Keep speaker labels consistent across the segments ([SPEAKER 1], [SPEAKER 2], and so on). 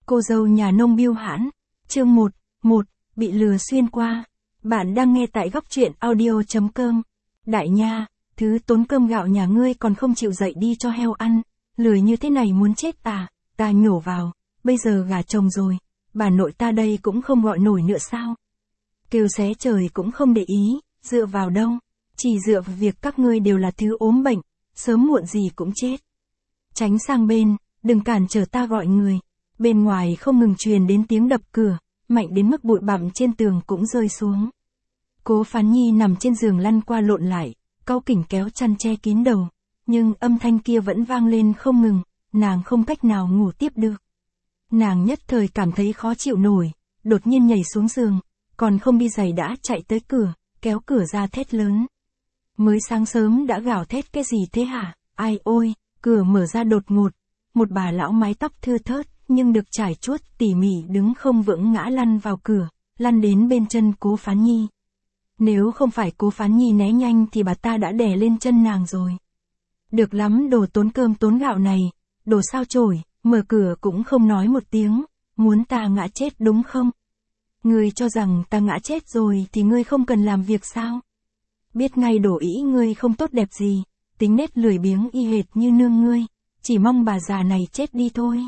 [SPEAKER 1] Cô dâu nhà nông biêu hãn. Chương 1, bị lừa xuyên qua. Bạn đang nghe tại góc truyện audio.com. Đại nha, thứ tốn cơm gạo nhà ngươi còn không chịu dậy đi cho heo ăn, lười như thế này muốn chết ta nhổ vào, bây giờ gả chồng rồi, bà nội ta đây cũng không gọi nổi nữa sao? Kêu xé trời cũng không để ý, dựa vào đâu, chỉ dựa vào việc các ngươi đều là thứ ốm bệnh, sớm muộn gì cũng chết. Tránh sang bên, đừng cản trở ta gọi người. Bên ngoài không ngừng truyền đến tiếng đập cửa, mạnh đến mức bụi bặm trên tường cũng rơi xuống. Cố Phán Nhi nằm trên giường lăn qua lộn lại, cau kỉnh kéo chăn che kín đầu, nhưng âm thanh kia vẫn vang lên không ngừng, nàng không cách nào ngủ tiếp được. Nàng nhất thời cảm thấy khó chịu nổi, đột nhiên nhảy xuống giường, còn không đi giày đã chạy tới cửa, kéo cửa ra thét lớn. Mới sáng sớm đã gào thét cái gì thế hả? Ai ôi, cửa mở ra đột ngột, một bà lão mái tóc thưa thớt, nhưng được trải chuốt tỉ mỉ đứng không vững ngã lăn vào cửa, lăn đến bên chân Cố Phán Nhi. Nếu không phải Cố Phán Nhi né nhanh thì bà ta đã đè lên chân nàng rồi. Được lắm đồ tốn cơm tốn gạo này, đồ sao chổi, mở cửa cũng không nói một tiếng, muốn ta ngã chết đúng không? Ngươi cho rằng ta ngã chết rồi thì ngươi không cần làm việc sao? Biết ngay đổ ý ngươi không tốt đẹp gì, tính nết lười biếng y hệt như nương ngươi, chỉ mong bà già này chết đi thôi.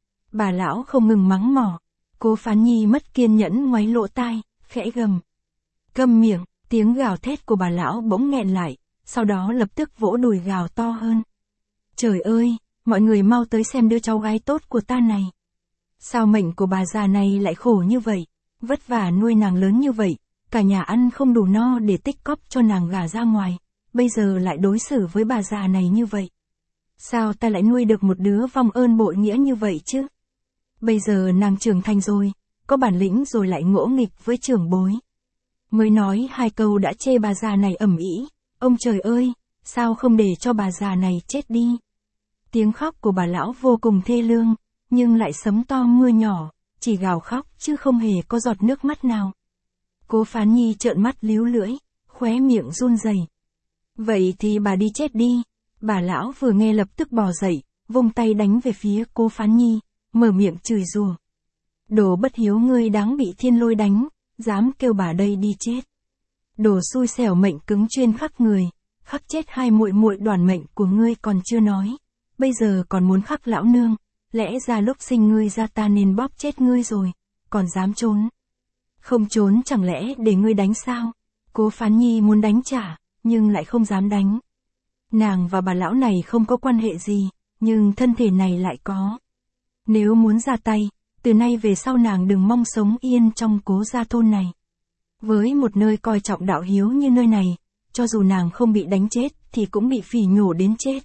[SPEAKER 1] Bà lão không ngừng mắng mỏ, Cố Phán Nhi mất kiên nhẫn ngoáy lỗ tai, khẽ gầm. Câm miệng, tiếng gào thét của bà lão bỗng nghẹn lại, sau đó lập tức vỗ đùi gào to hơn. Trời ơi, mọi người mau tới xem đứa cháu gái tốt của ta này. Sao mệnh của bà già này lại khổ như vậy, vất vả nuôi nàng lớn như vậy, cả nhà ăn không đủ no để tích cóp cho nàng gả ra ngoài, bây giờ lại đối xử với bà già này như vậy. Sao ta lại nuôi được một đứa vong ơn bội nghĩa như vậy chứ? Bây giờ nàng trưởng thành rồi, có bản lĩnh rồi lại ngỗ nghịch với trưởng bối. Mới nói 2 câu đã chê bà già này ầm ĩ, ông trời ơi, sao không để cho bà già này chết đi? Tiếng khóc của bà lão vô cùng thê lương, nhưng lại sấm to mưa nhỏ, chỉ gào khóc chứ không hề có giọt nước mắt nào. Cố Phán Nhi trợn mắt líu lưỡi, khóe miệng run rẩy. Vậy thì bà đi chết đi. Bà lão vừa nghe lập tức bò dậy, vung tay đánh về phía Cố Phán Nhi, mở miệng chửi rủa. Đồ bất hiếu ngươi đáng bị thiên lôi đánh, dám kêu bà đây đi chết. Đồ xui xẻo mệnh cứng chuyên khắc người, khắc chết 2 muội muội đoàn mệnh của ngươi còn chưa nói, bây giờ còn muốn khắc lão nương, lẽ ra lúc sinh ngươi ra ta nên bóp chết ngươi rồi, còn dám trốn. Không trốn chẳng lẽ để ngươi đánh sao? Cố Phán Nhi muốn đánh trả, nhưng lại không dám đánh. Nàng và bà lão này không có quan hệ gì, nhưng thân thể này lại có. Nếu muốn ra tay, từ nay về sau nàng đừng mong sống yên trong Cố gia thôn này. Với một nơi coi trọng đạo hiếu như nơi này, cho dù nàng không bị đánh chết thì cũng bị phỉ nhổ đến chết.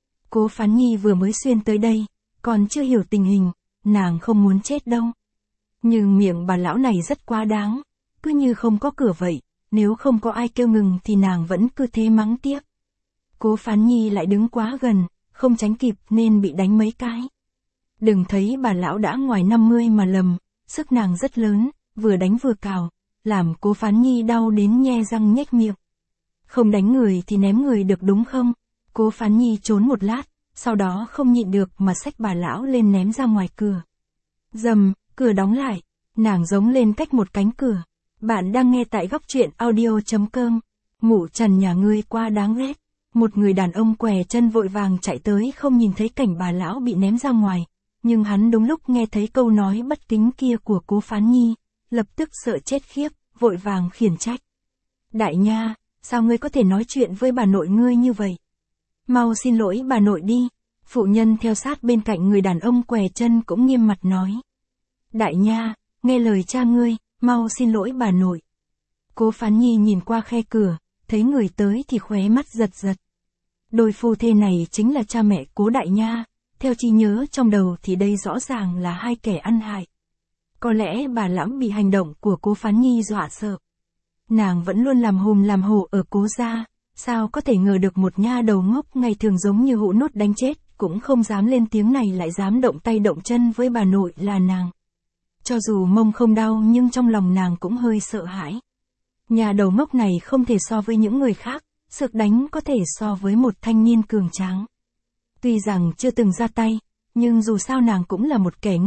[SPEAKER 1] Cố Phán Nhi vừa mới xuyên tới đây, còn chưa hiểu tình hình, nàng không muốn chết đâu. Nhưng miệng bà lão này rất quá đáng, cứ như không có cửa vậy, nếu không có ai kêu ngừng thì nàng vẫn cứ thế mắng tiếp. Cố Phán Nhi lại đứng quá gần, không tránh kịp nên bị đánh mấy cái. Đừng thấy bà lão đã ngoài 50 mà lầm, sức nàng rất lớn, vừa đánh vừa cào, làm Cố Phán Nhi đau đến nhe răng nhếch miệng. Không đánh người thì ném người được đúng không? Cố Phán Nhi trốn một lát, sau đó không nhịn được mà xách bà lão lên ném ra ngoài cửa. Dầm, cửa đóng lại, nàng giống lên cách một cánh cửa. Bạn đang nghe tại góc truyện audio.com. Mụ Trần nhà ngươi quá đáng ghét. Một người đàn ông què chân vội vàng chạy tới không nhìn thấy cảnh bà lão bị ném ra ngoài, nhưng hắn đúng lúc nghe thấy câu nói bất kính kia của Cố Phán Nhi, lập tức sợ chết khiếp, vội vàng khiển trách. Đại nha, sao ngươi có thể nói chuyện với bà nội ngươi như vậy? Mau xin lỗi bà nội đi. Phụ nhân theo sát bên cạnh người đàn ông què chân cũng nghiêm mặt nói. Đại nha, nghe lời cha ngươi, mau xin lỗi bà nội. Cố Phán Nhi nhìn qua khe cửa, thấy người tới thì khóe mắt giật giật. Đôi phu thê này chính là cha mẹ Cố đại nha, theo trí nhớ trong đầu thì đây rõ ràng là 2 kẻ ăn hại. Có lẽ bà lão bị hành động của Cố Phán Nhi dọa sợ. Nàng vẫn luôn làm hùm làm hổ ở Cố gia, sao có thể ngờ được một nha đầu ngốc ngày thường giống như hũ nút đánh chết, cũng không dám lên tiếng này lại dám động tay động chân với bà nội là nàng. Cho dù mông không đau nhưng trong lòng nàng cũng hơi sợ hãi. Nhà đầu ngốc này không thể so với những người khác, sực đánh có thể so với một thanh niên cường tráng. Tuy rằng chưa từng ra tay, nhưng dù sao nàng cũng là một kẻ ngốc,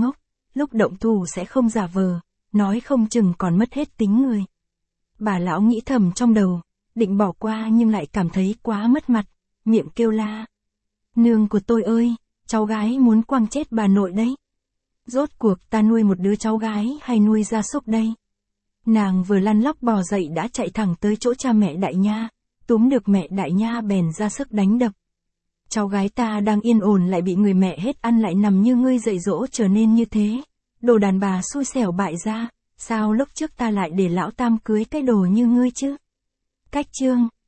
[SPEAKER 1] lúc động thủ sẽ không giả vờ, nói không chừng còn mất hết tính người. Bà lão nghĩ thầm trong đầu, định bỏ qua nhưng lại cảm thấy quá mất mặt, miệng kêu la. Nương của tôi ơi, cháu gái muốn quăng chết bà nội đấy. Rốt cuộc ta nuôi một đứa cháu gái hay nuôi gia súc đây? Nàng vừa lăn lóc bò dậy đã chạy thẳng tới chỗ cha mẹ Đại Nha, túm được mẹ Đại Nha bèn ra sức đánh đập. Cháu gái ta đang yên ổn lại bị người mẹ hết ăn lại nằm như ngươi dạy dỗ trở nên như thế. Đồ đàn bà xui xẻo bại gia, sao lúc trước ta lại để lão tam cưới cái đồ như ngươi chứ? Cách chương